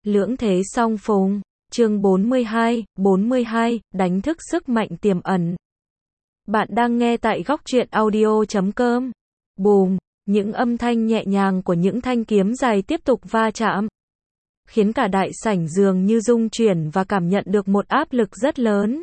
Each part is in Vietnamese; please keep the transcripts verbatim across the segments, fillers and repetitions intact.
Lưỡng thế song phùng, chương bốn mươi hai, bốn mươi hai, đánh thức sức mạnh tiềm ẩn. Bạn đang nghe tại góc truyện audio chấm com. Bùm, những âm thanh nhẹ nhàng của những thanh kiếm dài tiếp tục va chạm, khiến cả đại sảnh dường như rung chuyển và cảm nhận được một áp lực rất lớn.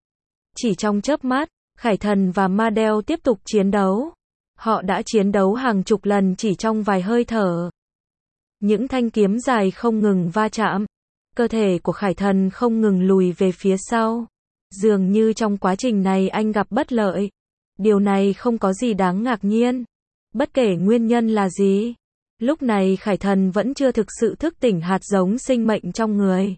Chỉ trong chớp mắt, Khải Thần và Ma Đeo tiếp tục chiến đấu. Họ đã chiến đấu hàng chục lần chỉ trong vài hơi thở. Những thanh kiếm dài không ngừng va chạm. Cơ thể của Khải Thần không ngừng lùi về phía sau. Dường như trong quá trình này anh gặp bất lợi. Điều này không có gì đáng ngạc nhiên. Bất kể nguyên nhân là gì. Lúc này Khải Thần vẫn chưa thực sự thức tỉnh hạt giống sinh mệnh trong người.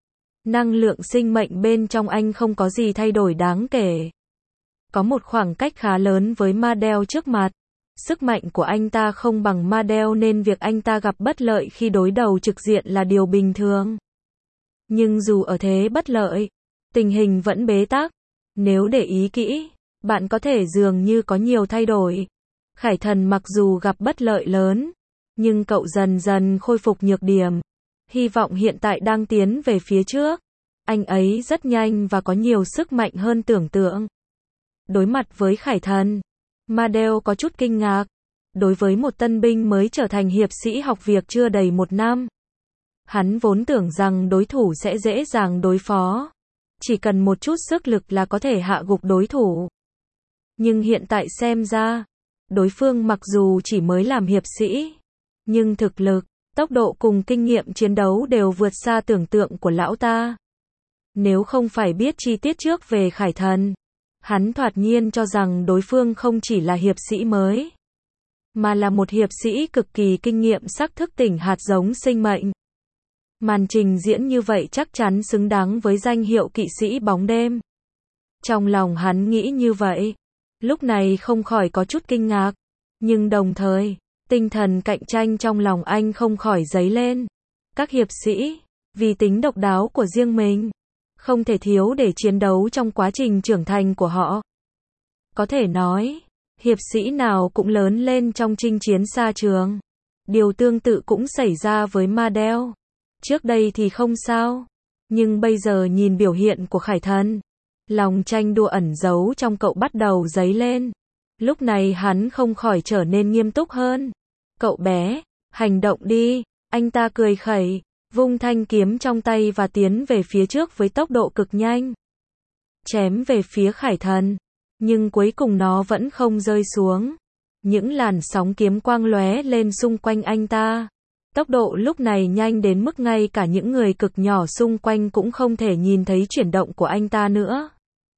Năng lượng sinh mệnh bên trong anh không có gì thay đổi đáng kể. Có một khoảng cách khá lớn với Ma Đeo trước mặt. Sức mạnh của anh ta không bằng Ma Đeo nên việc anh ta gặp bất lợi khi đối đầu trực diện là điều bình thường. Nhưng dù ở thế bất lợi, tình hình vẫn bế tắc. Nếu để ý kỹ, bạn có thể dường như có nhiều thay đổi. Khải Thần mặc dù gặp bất lợi lớn, nhưng cậu dần dần khôi phục nhược điểm. Hy vọng hiện tại đang tiến về phía trước. Anh ấy rất nhanh và có nhiều sức mạnh hơn tưởng tượng. Đối mặt với Khải Thần, Ma Đeo có chút kinh ngạc. Đối với một tân binh mới trở thành hiệp sĩ học việc chưa đầy một năm, hắn vốn tưởng rằng đối thủ sẽ dễ dàng đối phó. Chỉ cần một chút sức lực là có thể hạ gục đối thủ. Nhưng hiện tại xem ra, đối phương mặc dù chỉ mới làm hiệp sĩ, nhưng thực lực, tốc độ cùng kinh nghiệm chiến đấu đều vượt xa tưởng tượng của lão ta. Nếu không phải biết chi tiết trước về Khải Thần, hắn thoạt nhiên cho rằng đối phương không chỉ là hiệp sĩ mới, mà là một hiệp sĩ cực kỳ kinh nghiệm sắc thức tỉnh hạt giống sinh mệnh. Màn trình diễn như vậy chắc chắn xứng đáng với danh hiệu kỵ sĩ bóng đêm. Trong lòng hắn nghĩ như vậy, lúc này không khỏi có chút kinh ngạc, nhưng đồng thời, tinh thần cạnh tranh trong lòng anh không khỏi dấy lên. Các hiệp sĩ, vì tính độc đáo của riêng mình, không thể thiếu để chiến đấu trong quá trình trưởng thành của họ. Có thể nói, hiệp sĩ nào cũng lớn lên trong chinh chiến xa trường. Điều tương tự cũng xảy ra với Ma Đeo. Trước đây thì không sao, nhưng bây giờ nhìn biểu hiện của Khải Thần, lòng tranh đua ẩn giấu trong cậu bắt đầu dấy lên. Lúc này hắn không khỏi trở nên nghiêm túc hơn. Cậu bé, hành động đi, anh ta cười khẩy, vung thanh kiếm trong tay và tiến về phía trước với tốc độ cực nhanh. Chém về phía Khải Thần, nhưng cuối cùng nó vẫn không rơi xuống. Những làn sóng kiếm quang lóe lên xung quanh anh ta. Tốc độ lúc này nhanh đến mức ngay cả những người cực nhỏ xung quanh cũng không thể nhìn thấy chuyển động của anh ta nữa.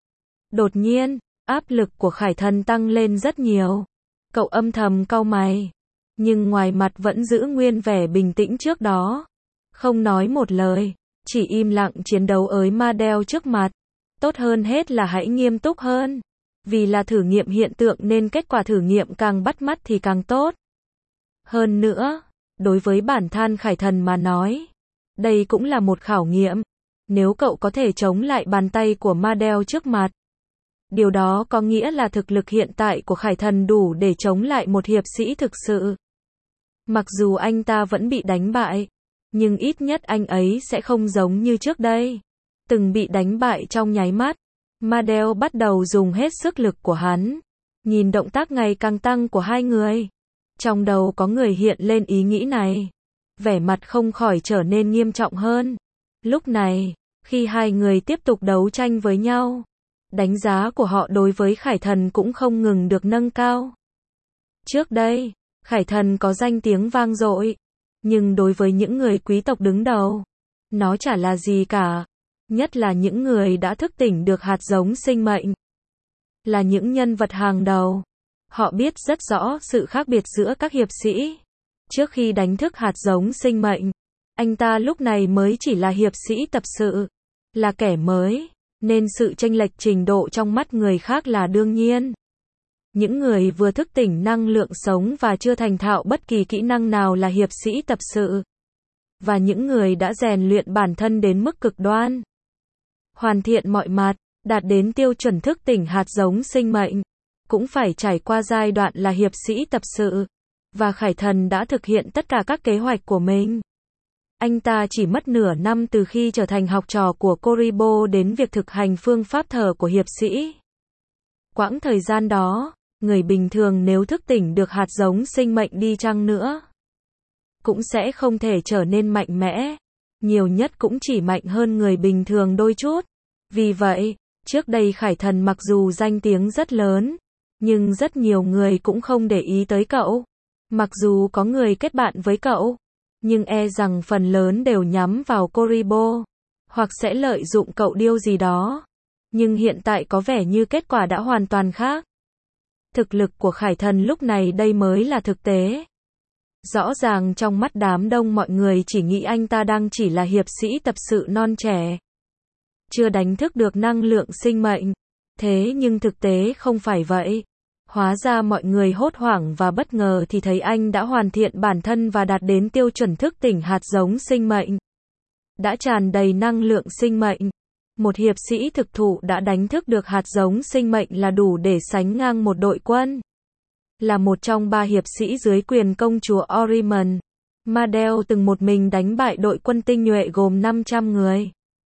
Đột nhiên, áp lực của Khải Thần tăng lên rất nhiều. Cậu âm thầm cau mày, nhưng ngoài mặt vẫn giữ nguyên vẻ bình tĩnh trước đó. Không nói một lời, chỉ im lặng chiến đấu với Ma Đeo trước mặt. Tốt hơn hết là hãy nghiêm túc hơn. Vì là thử nghiệm hiện tượng nên kết quả thử nghiệm càng bắt mắt thì càng tốt. Hơn nữa, đối với bản thân Khải Thần mà nói, đây cũng là một khảo nghiệm. Nếu cậu có thể chống lại bàn tay của Ma Đeo trước mặt, điều đó có nghĩa là thực lực hiện tại của Khải Thần đủ để chống lại một hiệp sĩ thực sự. Mặc dù anh ta vẫn bị đánh bại, nhưng ít nhất anh ấy sẽ không giống như trước đây. Từng bị đánh bại trong nháy mắt, Ma Đeo bắt đầu dùng hết sức lực của hắn. Nhìn động tác ngày càng tăng của hai người, trong đầu có người hiện lên ý nghĩ này. Vẻ mặt không khỏi trở nên nghiêm trọng hơn. Lúc này, khi hai người tiếp tục đấu tranh với nhau, đánh giá của họ đối với Khải Thần cũng không ngừng được nâng cao. Trước đây, Khải Thần có danh tiếng vang dội, nhưng đối với những người quý tộc đứng đầu, nó chả là gì cả. Nhất là những người đã thức tỉnh được hạt giống sinh mệnh. Là những nhân vật hàng đầu. Họ biết rất rõ sự khác biệt giữa các hiệp sĩ. Trước khi đánh thức hạt giống sinh mệnh, anh ta lúc này mới chỉ là hiệp sĩ tập sự, là kẻ mới, nên sự chênh lệch trình độ trong mắt người khác là đương nhiên. Những người vừa thức tỉnh năng lượng sống và chưa thành thạo bất kỳ kỹ năng nào là hiệp sĩ tập sự. Và những người đã rèn luyện bản thân đến mức cực đoan, hoàn thiện mọi mặt, đạt đến tiêu chuẩn thức tỉnh hạt giống sinh mệnh, cũng phải trải qua giai đoạn là hiệp sĩ tập sự. Và Khải Thần đã thực hiện tất cả các kế hoạch của mình. Anh ta chỉ mất nửa năm từ khi trở thành học trò của Koribo đến việc thực hành phương pháp thở của hiệp sĩ. Quãng thời gian đó, người bình thường nếu thức tỉnh được hạt giống sinh mệnh đi chăng nữa, cũng sẽ không thể trở nên mạnh mẽ. Nhiều nhất cũng chỉ mạnh hơn người bình thường đôi chút. Vì vậy, trước đây Khải Thần mặc dù danh tiếng rất lớn, nhưng rất nhiều người cũng không để ý tới cậu. Mặc dù có người kết bạn với cậu, nhưng e rằng phần lớn đều nhắm vào Koribo, hoặc sẽ lợi dụng cậu điều gì đó. Nhưng hiện tại có vẻ như kết quả đã hoàn toàn khác. Thực lực của Khải Thần lúc này đây mới là thực tế. Rõ ràng trong mắt đám đông mọi người chỉ nghĩ anh ta đang chỉ là hiệp sĩ tập sự non trẻ, chưa đánh thức được năng lượng sinh mệnh. Thế nhưng thực tế không phải vậy. Hóa ra mọi người hốt hoảng và bất ngờ thì thấy anh đã hoàn thiện bản thân và đạt đến tiêu chuẩn thức tỉnh hạt giống sinh mệnh. Đã tràn đầy năng lượng sinh mệnh. Một hiệp sĩ thực thụ đã đánh thức được hạt giống sinh mệnh là đủ để sánh ngang một đội quân. Là một trong ba hiệp sĩ dưới quyền công chúa Oriman, Madel từng một mình đánh bại đội quân tinh nhuệ gồm năm trăm người.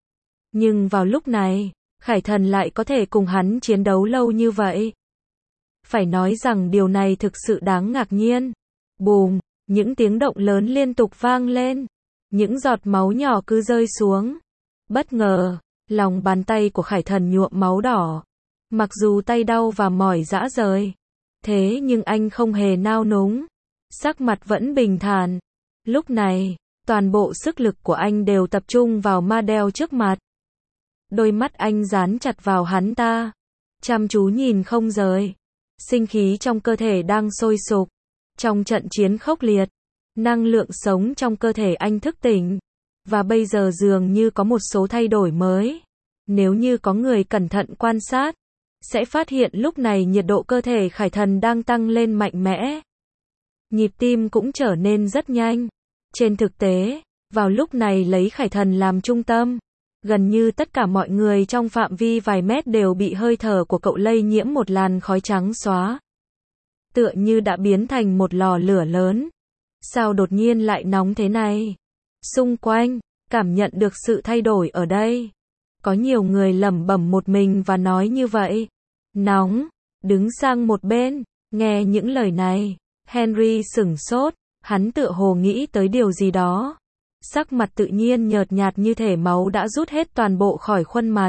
Nhưng vào lúc này, Khải Thần lại có thể cùng hắn chiến đấu lâu như vậy. Phải nói rằng điều này thực sự đáng ngạc nhiên. Bùm, những tiếng động lớn liên tục vang lên. Những giọt máu nhỏ cứ rơi xuống. Bất ngờ, lòng bàn tay của Khải Thần nhuộm máu đỏ. Mặc dù tay đau và mỏi rã rời, thế nhưng anh không hề nao núng. Sắc mặt vẫn bình thản. Lúc này, toàn bộ sức lực của anh đều tập trung vào Madel trước mặt. Đôi mắt anh dán chặt vào hắn ta, chăm chú nhìn không rời. Sinh khí trong cơ thể đang sôi sục. Trong trận chiến khốc liệt, năng lượng sống trong cơ thể anh thức tỉnh. Và bây giờ dường như có một số thay đổi mới. Nếu như có người cẩn thận quan sát, sẽ phát hiện lúc này nhiệt độ cơ thể Khải Thần đang tăng lên mạnh mẽ. Nhịp tim cũng trở nên rất nhanh. Trên thực tế, vào lúc này lấy Khải Thần làm trung tâm, gần như tất cả mọi người trong phạm vi vài mét đều bị hơi thở của cậu lây nhiễm một làn khói trắng xóa. Tựa như đã biến thành một lò lửa lớn. Sao đột nhiên lại nóng thế này? Xung quanh, cảm nhận được sự thay đổi ở đây. Có nhiều người lẩm bẩm một mình và nói như vậy. Nóng, đứng sang một bên, nghe những lời này. Henry sửng sốt, hắn tựa hồ nghĩ tới điều gì đó. Sắc mặt tự nhiên nhợt nhạt như thể máu đã rút hết toàn bộ khỏi khuôn mặt.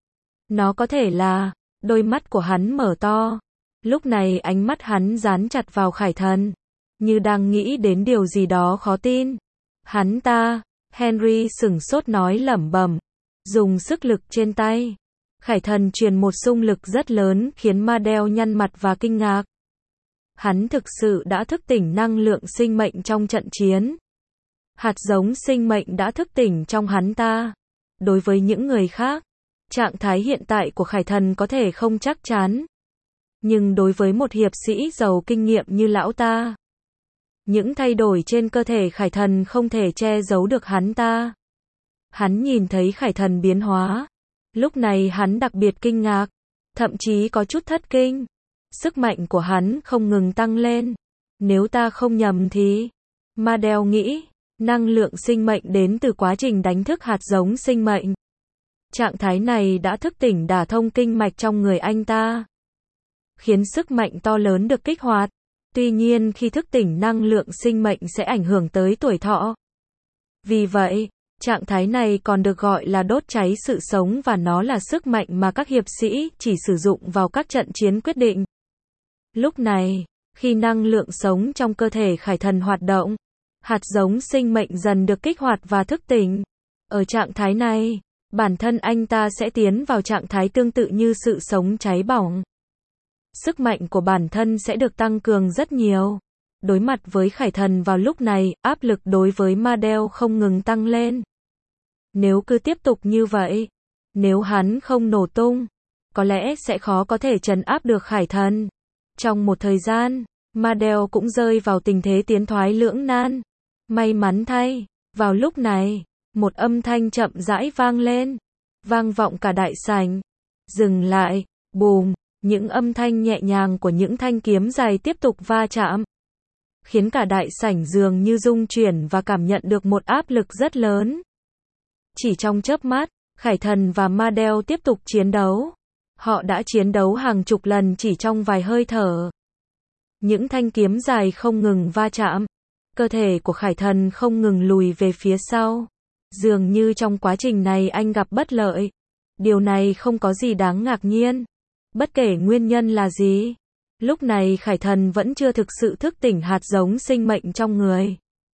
Nó có thể là, đôi mắt của hắn mở to. Lúc này ánh mắt hắn dán chặt vào Khải Thần, như đang nghĩ đến điều gì đó khó tin. Hắn ta, Henry sửng sốt nói lẩm bẩm, dùng sức lực trên tay. Khải Thần truyền một xung lực rất lớn khiến Madel nhăn mặt và kinh ngạc. Hắn thực sự đã thức tỉnh năng lượng sinh mệnh trong trận chiến. Hạt giống sinh mệnh đã thức tỉnh trong hắn ta. Đối với những người khác, trạng thái hiện tại của Khải Thần có thể không chắc chắn. Nhưng đối với một hiệp sĩ giàu kinh nghiệm như lão ta, những thay đổi trên cơ thể Khải Thần không thể che giấu được hắn ta. Hắn nhìn thấy Khải Thần biến hóa. Lúc này hắn đặc biệt kinh ngạc, thậm chí có chút thất kinh. Sức mạnh của hắn không ngừng tăng lên. Nếu ta không nhầm thì, Madel nghĩ, năng lượng sinh mệnh đến từ quá trình đánh thức hạt giống sinh mệnh. Trạng thái này đã thức tỉnh đả thông kinh mạch trong người anh ta, khiến sức mạnh to lớn được kích hoạt. Tuy nhiên khi thức tỉnh năng lượng sinh mệnh sẽ ảnh hưởng tới tuổi thọ. Vì vậy, trạng thái này còn được gọi là đốt cháy sự sống và nó là sức mạnh mà các hiệp sĩ chỉ sử dụng vào các trận chiến quyết định. Lúc này, khi năng lượng sống trong cơ thể Khải Thần hoạt động, hạt giống sinh mệnh dần được kích hoạt và thức tỉnh. Ở trạng thái này, bản thân anh ta sẽ tiến vào trạng thái tương tự như sự sống cháy bỏng. Sức mạnh của bản thân sẽ được tăng cường rất nhiều. Đối mặt với Khải Thần vào lúc này, áp lực đối với Madel không ngừng tăng lên. Nếu cứ tiếp tục như vậy, nếu hắn không nổ tung, có lẽ sẽ khó có thể trấn áp được Khải Thần. Trong một thời gian, Madel cũng rơi vào tình thế tiến thoái lưỡng nan. May mắn thay, vào lúc này, một âm thanh chậm rãi vang lên, vang vọng cả đại sảnh. Dừng lại, bùm, những âm thanh nhẹ nhàng của những thanh kiếm dài tiếp tục va chạm. khiến cả đại sảnh dường như rung chuyển và cảm nhận được một áp lực rất lớn. Chỉ trong chớp mắt, Khải Thần và Madel tiếp tục chiến đấu. Họ đã chiến đấu hàng chục lần chỉ trong vài hơi thở. Những thanh kiếm dài không ngừng va chạm. Cơ thể của Khải Thần không ngừng lùi về phía sau. Dường như trong quá trình này anh gặp bất lợi. Điều này không có gì đáng ngạc nhiên. Bất kể nguyên nhân là gì. Lúc này Khải Thần vẫn chưa thực sự thức tỉnh hạt giống sinh mệnh trong người.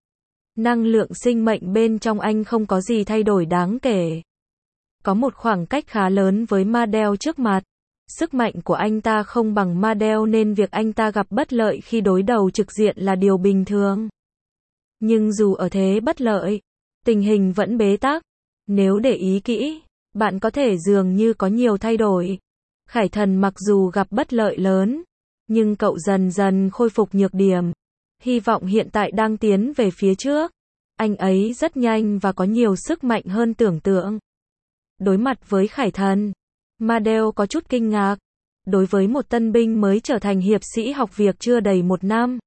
Năng lượng sinh mệnh bên trong anh không có gì thay đổi đáng kể. Có một khoảng cách khá lớn với Madel trước mặt. Sức mạnh của anh ta không bằng Madel nên việc anh ta gặp bất lợi khi đối đầu trực diện là điều bình thường. Nhưng dù ở thế bất lợi, tình hình vẫn bế tắc. Nếu để ý kỹ, bạn có thể dường như có nhiều thay đổi. Khải Thần mặc dù gặp bất lợi lớn, nhưng cậu dần dần khôi phục nhược điểm. Hy vọng hiện tại đang tiến về phía trước. Anh ấy rất nhanh và có nhiều sức mạnh hơn tưởng tượng. Đối mặt với Khải Thần, Madel có chút kinh ngạc. Đối với một tân binh mới trở thành hiệp sĩ học việc chưa đầy một năm,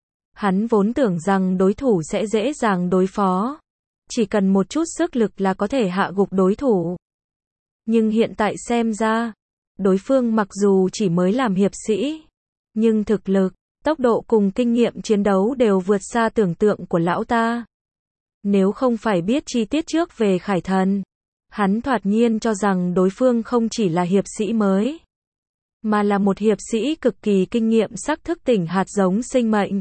hắn vốn tưởng rằng đối thủ sẽ dễ dàng đối phó. Chỉ cần một chút sức lực là có thể hạ gục đối thủ. Nhưng hiện tại xem ra, đối phương mặc dù chỉ mới làm hiệp sĩ, nhưng thực lực, tốc độ cùng kinh nghiệm chiến đấu đều vượt xa tưởng tượng của lão ta. Nếu không phải biết chi tiết trước về Khải Thần, hắn thoạt nhiên cho rằng đối phương không chỉ là hiệp sĩ mới, mà là một hiệp sĩ cực kỳ kinh nghiệm sắc thức tỉnh hạt giống sinh mệnh.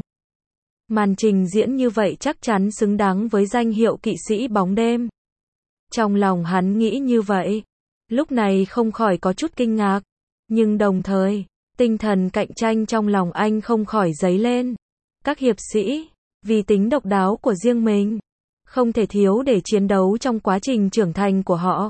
Màn trình diễn như vậy chắc chắn xứng đáng với danh hiệu kỵ sĩ bóng đêm. Trong lòng hắn nghĩ như vậy, lúc này không khỏi có chút kinh ngạc, nhưng đồng thời, tinh thần cạnh tranh trong lòng anh không khỏi dấy lên. Các hiệp sĩ, vì tính độc đáo của riêng mình, không thể thiếu để chiến đấu trong quá trình trưởng thành của họ.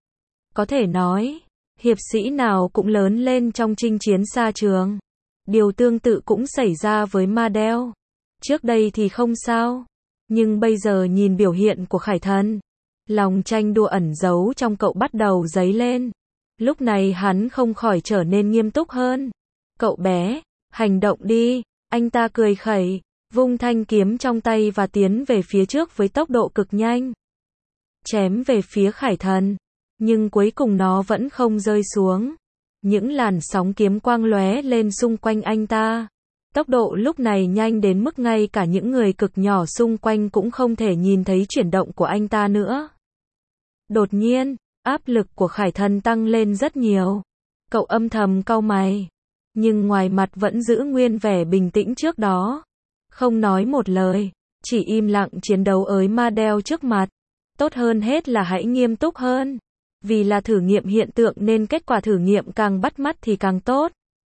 Có thể nói, hiệp sĩ nào cũng lớn lên trong chinh chiến xa trường. Điều tương tự cũng xảy ra với Madel. Trước đây thì không sao, nhưng bây giờ nhìn biểu hiện của Khải Thần, lòng tranh đua ẩn giấu trong cậu bắt đầu dấy lên. Lúc này hắn không khỏi trở nên nghiêm túc hơn. Cậu bé, hành động đi, anh ta cười khẩy, vung thanh kiếm trong tay và tiến về phía trước với tốc độ cực nhanh. Chém về phía Khải Thần, nhưng cuối cùng nó vẫn không rơi xuống. Những làn sóng kiếm quang lóe lên xung quanh anh ta. Tốc độ lúc này nhanh đến mức ngay cả những người cực nhỏ xung quanh cũng không thể nhìn thấy chuyển động của anh ta nữa. Đột nhiên, áp lực của Khải Thần tăng lên rất nhiều. Cậu âm thầm cau mày, nhưng ngoài mặt vẫn giữ nguyên vẻ bình tĩnh trước đó. Không nói một lời, chỉ im lặng chiến đấu với Madel trước mặt. Tốt hơn hết là hãy nghiêm túc hơn. Vì là thử nghiệm hiện tượng nên kết quả thử nghiệm càng bắt mắt thì càng tốt.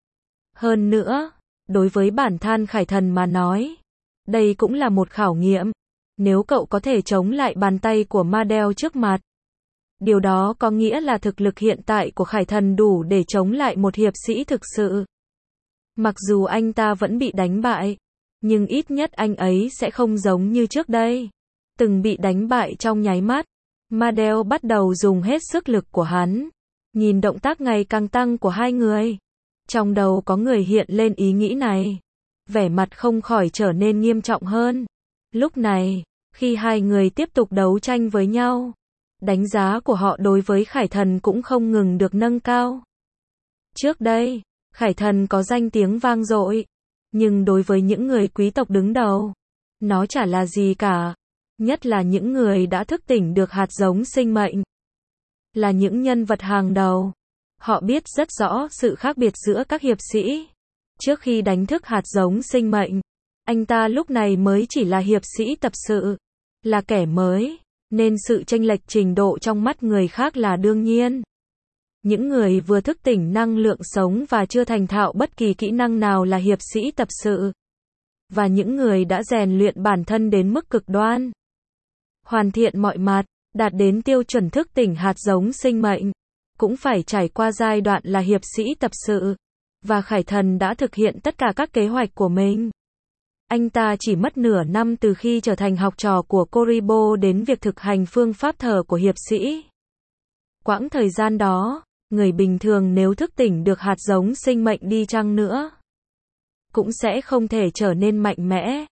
Hơn nữa, đối với bản thân Khải Thần mà nói, đây cũng là một khảo nghiệm. Nếu cậu có thể chống lại bàn tay của Madel trước mặt, điều đó có nghĩa là thực lực hiện tại của Khải Thần đủ để chống lại một hiệp sĩ thực sự. Mặc dù anh ta vẫn bị đánh bại, nhưng ít nhất anh ấy sẽ không giống như trước đây. Từng bị đánh bại trong nháy mắt, Madel bắt đầu dùng hết sức lực của hắn. Nhìn động tác ngày càng tăng của hai người, trong đầu có người hiện lên ý nghĩ này. Vẻ mặt không khỏi trở nên nghiêm trọng hơn. Lúc này, khi hai người tiếp tục đấu tranh với nhau, đánh giá của họ đối với Khải Thần cũng không ngừng được nâng cao. Trước đây, Khải Thần có danh tiếng vang dội, nhưng đối với những người quý tộc đứng đầu, nó chả là gì cả. Nhất là những người đã thức tỉnh được hạt giống sinh mệnh. Là những nhân vật hàng đầu. Họ biết rất rõ sự khác biệt giữa các hiệp sĩ. Trước khi đánh thức hạt giống sinh mệnh, anh ta lúc này mới chỉ là hiệp sĩ tập sự, là kẻ mới, nên sự chênh lệch trình độ trong mắt người khác là đương nhiên. Những người vừa thức tỉnh năng lượng sống và chưa thành thạo bất kỳ kỹ năng nào là hiệp sĩ tập sự. Và những người đã rèn luyện bản thân đến mức cực đoan, hoàn thiện mọi mặt, đạt đến tiêu chuẩn thức tỉnh hạt giống sinh mệnh, cũng phải trải qua giai đoạn là hiệp sĩ tập sự. Và Khải Thần đã thực hiện tất cả các kế hoạch của mình. Anh ta chỉ mất nửa năm từ khi trở thành học trò của Koribo đến việc thực hành phương pháp thở của hiệp sĩ. Quãng thời gian đó, người bình thường nếu thức tỉnh được hạt giống sinh mệnh đi chăng nữa, cũng sẽ không thể trở nên mạnh mẽ,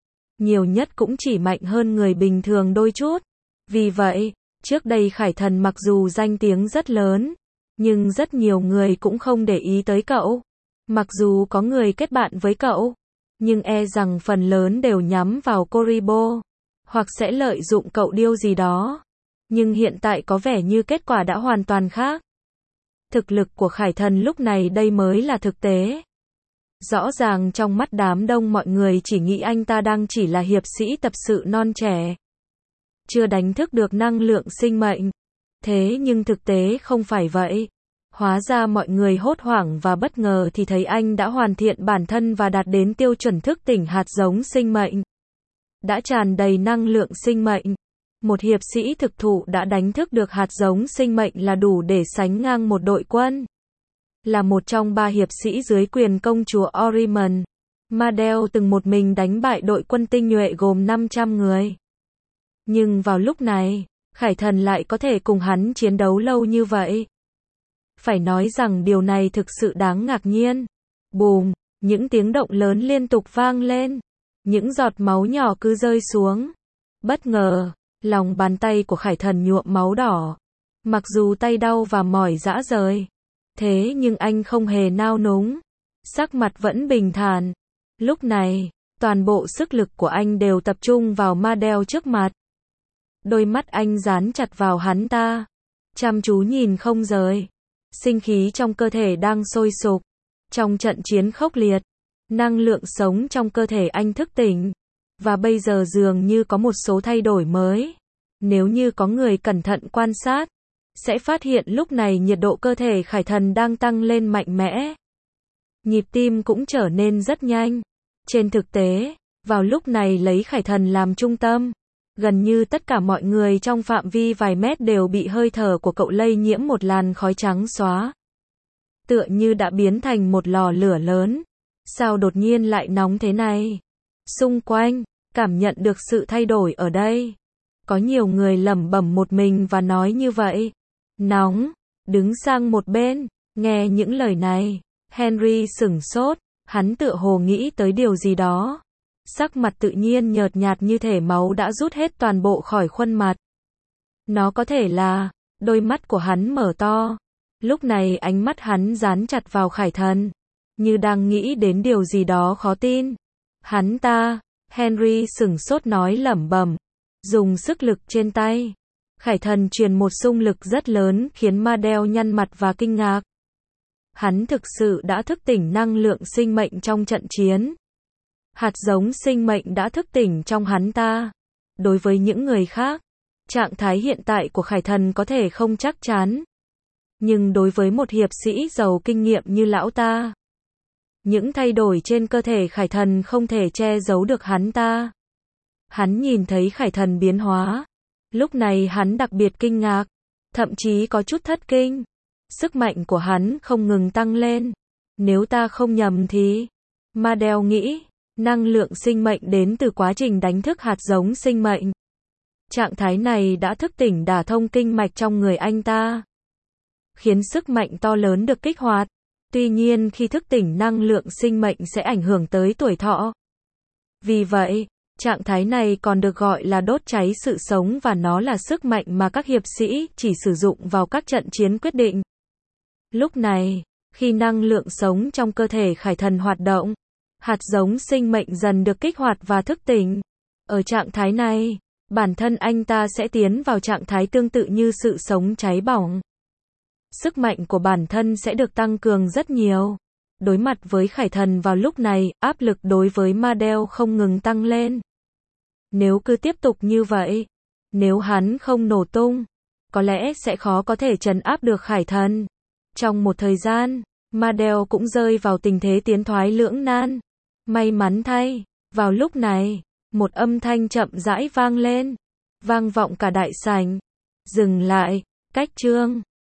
nhiều nhất cũng chỉ mạnh hơn người bình thường đôi chút. Vì vậy, trước đây Khải Thần mặc dù danh tiếng rất lớn, nhưng rất nhiều người cũng không để ý tới cậu. Mặc dù có người kết bạn với cậu, nhưng e rằng phần lớn đều nhắm vào Koribo, hoặc sẽ lợi dụng cậu điều gì đó. Nhưng hiện tại có vẻ như kết quả đã hoàn toàn khác. Thực lực của Khải Thần lúc này đây mới là thực tế. Rõ ràng trong mắt đám đông mọi người chỉ nghĩ anh ta đang chỉ là hiệp sĩ tập sự non trẻ, chưa đánh thức được năng lượng sinh mệnh. Thế nhưng thực tế không phải vậy. Hóa ra mọi người hốt hoảng và bất ngờ thì thấy anh đã hoàn thiện bản thân và đạt đến tiêu chuẩn thức tỉnh hạt giống sinh mệnh. Đã tràn đầy năng lượng sinh mệnh. Một hiệp sĩ thực thụ đã đánh thức được hạt giống sinh mệnh là đủ để sánh ngang một đội quân. Là một trong ba hiệp sĩ dưới quyền công chúa Oriman, Madel từng một mình đánh bại đội quân tinh nhuệ gồm năm trăm người. Nhưng vào lúc này, Khải Thần lại có thể cùng hắn chiến đấu lâu như vậy. Phải nói rằng điều này thực sự đáng ngạc nhiên. Bùm, những tiếng động lớn liên tục vang lên. Những giọt máu nhỏ cứ rơi xuống. Bất ngờ, lòng bàn tay của Khải Thần nhuộm máu đỏ. Mặc dù tay đau và mỏi rã rời, thế nhưng anh không hề nao núng. Sắc mặt vẫn bình thản. Lúc này, toàn bộ sức lực của anh đều tập trung vào Madel trước mặt. Đôi mắt anh dán chặt vào hắn ta, chăm chú nhìn không rời. Sinh khí trong cơ thể đang sôi sục. Trong trận chiến khốc liệt, năng lượng sống trong cơ thể anh thức tỉnh. Và bây giờ dường như có một số thay đổi mới. Nếu như có người cẩn thận quan sát, sẽ phát hiện lúc này nhiệt độ cơ thể Khải Thần đang tăng lên mạnh mẽ. Nhịp tim cũng trở nên rất nhanh. Trên thực tế, vào lúc này lấy Khải Thần làm trung tâm, gần như tất cả mọi người trong phạm vi vài mét đều bị hơi thở của cậu lây nhiễm một làn khói trắng xóa. Tựa như đã biến thành một lò lửa lớn. Sao đột nhiên lại nóng thế này? Xung quanh, cảm nhận được sự thay đổi ở đây. Có nhiều người lẩm bẩm một mình và nói như vậy. Nóng, đứng sang một bên, nghe những lời này. Henry sửng sốt, hắn tựa hồ nghĩ tới điều gì đó. Sắc mặt tự nhiên nhợt nhạt như thể máu đã rút hết toàn bộ khỏi khuôn mặt. Nó có thể là, đôi mắt của hắn mở to. Lúc này ánh mắt hắn dán chặt vào Khải Thần, như đang nghĩ đến điều gì đó khó tin. Hắn ta, Henry sửng sốt nói lẩm bẩm, dùng sức lực trên tay. Khải Thần truyền một xung lực rất lớn khiến Madel nhăn mặt và kinh ngạc. Hắn thực sự đã thức tỉnh năng lượng sinh mệnh trong trận chiến. Hạt giống sinh mệnh đã thức tỉnh trong hắn ta. Đối với những người khác, trạng thái hiện tại của Khải Thần có thể không chắc chắn. Nhưng đối với một hiệp sĩ giàu kinh nghiệm như lão ta, những thay đổi trên cơ thể Khải Thần không thể che giấu được hắn ta. Hắn nhìn thấy Khải Thần biến hóa. Lúc này hắn đặc biệt kinh ngạc, thậm chí có chút thất kinh. Sức mạnh của hắn không ngừng tăng lên. Nếu ta không nhầm thì, Madel nghĩ, năng lượng sinh mệnh đến từ quá trình đánh thức hạt giống sinh mệnh. Trạng thái này đã thức tỉnh đả thông kinh mạch trong người anh ta, khiến sức mạnh to lớn được kích hoạt. Tuy nhiên khi thức tỉnh năng lượng sinh mệnh sẽ ảnh hưởng tới tuổi thọ. Vì vậy, trạng thái này còn được gọi là đốt cháy sự sống và nó là sức mạnh mà các hiệp sĩ chỉ sử dụng vào các trận chiến quyết định. Lúc này, khi năng lượng sống trong cơ thể Khải Thần hoạt động, hạt giống sinh mệnh dần được kích hoạt và thức tỉnh. Ở trạng thái này, bản thân anh ta sẽ tiến vào trạng thái tương tự như sự sống cháy bỏng. Sức mạnh của bản thân sẽ được tăng cường rất nhiều. Đối mặt với Khải Thần vào lúc này, áp lực đối với Madel không ngừng tăng lên. Nếu cứ tiếp tục như vậy, nếu hắn không nổ tung, có lẽ sẽ khó có thể trấn áp được Khải Thần. Trong một thời gian, Madel cũng rơi vào tình thế tiến thoái lưỡng nan. May mắn thay, vào lúc này, một âm thanh chậm rãi vang lên, vang vọng cả đại sảnh. Dừng lại, cách chương.